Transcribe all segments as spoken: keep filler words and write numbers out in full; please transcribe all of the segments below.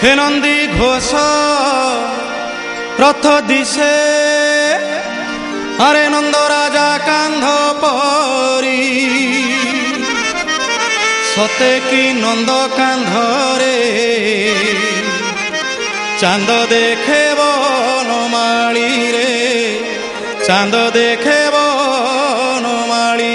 हे नंदी घोष रथ दिशे अरे नंद राजा कांध परी सते कि नंद कांधरे चांद देखे बनमाली रे चांद देखे बनमाली।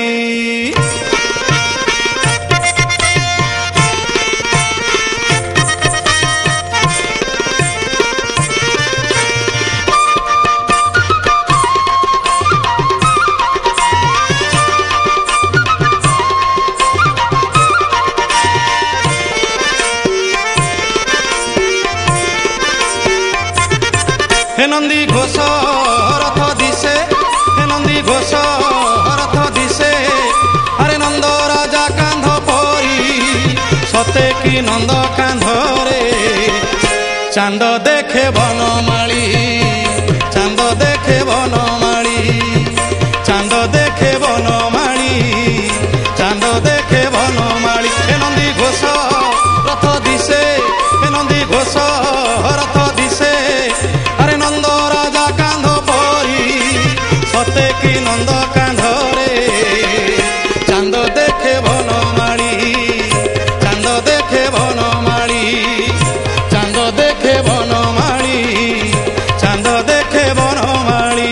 हे नंदी घोष रथ दिशे हे नंदी घोष रथ दिशे अरे नंद राजा कांध परी सते कि नंद कांधरे चांद देखे बनमाली चांद देखे बनमाली चांद देखे बनमाली चांद देखे बनमाली। हे नंदी घोष रथ दिशे हे नंदी घोष रथ दिशे अरे नंद राजा कांध परी सते कि नंद कांधरे चांद देखे बनमाली चांद देखे बनमाली चांद देखे बनमाली चांद देखे बनमाली।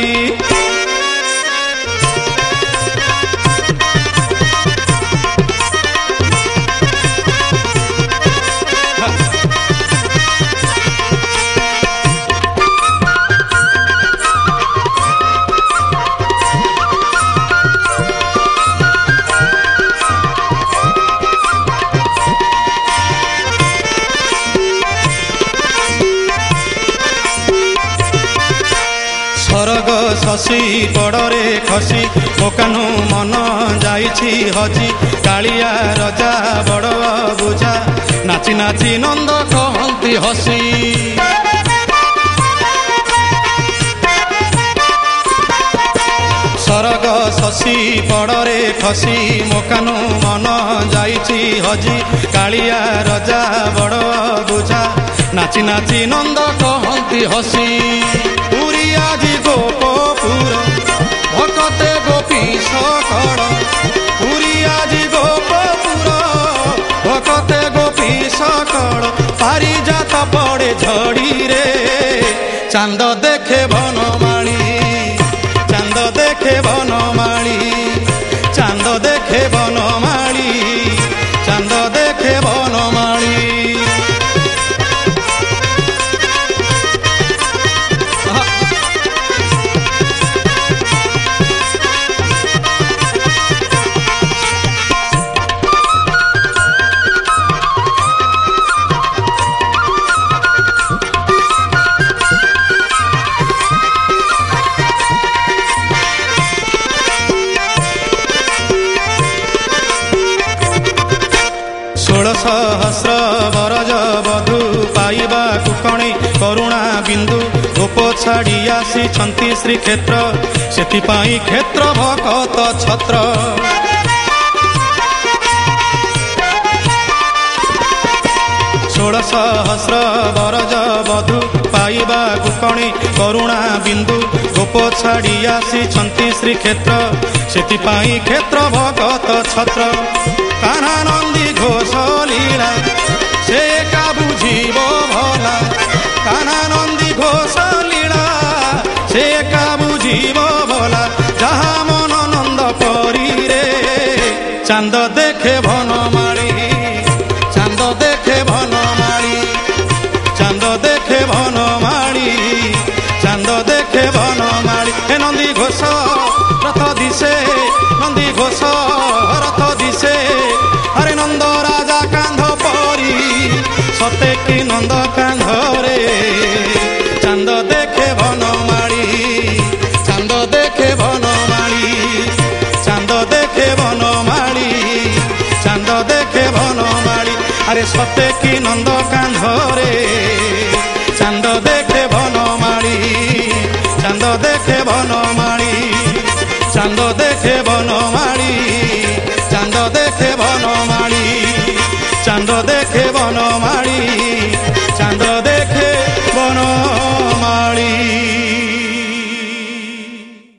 स्वर्ग शशि बड़े खसी मोकानु मन जाइछि हजी कालिया रजा बड़ बुझा नाची नाची नंद कहती हसी। स्वर्ग शशि बड़े खसी मोकानु मन जाइछि हजी कालिया रजा बड़ बुझा नाची नाची नंद कहती हसी। पुरी आजी गोपपुर भकते गोपी सकड़ पुरी आजी गोपपुर भकते गोपी सकड़ पारिजात पड़े झड़ी रे चांद देखे बनमाली चांद देखे बनमाली चांद देखे बनमाली चांद देखे बनमाली। षोल सहस्र बरज बधु पाइबा कुकणी करुणा बिंदु गोप छाड़ी आसी छंती श्रीक्षेत्र सेथिपाई क्षेत्र भकत छत्र। षोल सहस्र बरज बधु पाइबा कुकणी करुणा बिंदु गोप छाड़ी आसी छंती श्रीक्षेत्र सेथिपाई क्षेत्र भकत छत्र। कान्हा नंदी घोष लीला से का बुझीब भला कान्हा नंदी घोष लीला से का बुझीब भला जहा मन नंद परी रे चांद देखे बनमाली चांद देखे बनमाली चांद देखे बनमाली चांद देखे बनमाली। हे नंदी घोष रथ दिशे नंदी घोष रथ दिशे अरे नंद राजा कांध परी सते कि नंद कांधरे चांद देखे बनमाली चांद देखे बनमाली चांद देखे बनमाली चांद देखे बनमाली। अरे सते कि नंद कांधरे चांद देखे बनमाली चांद देखे बनमाली चांद देखे बनमाली चांद देखे बनमाली चांद देखे बनमाली।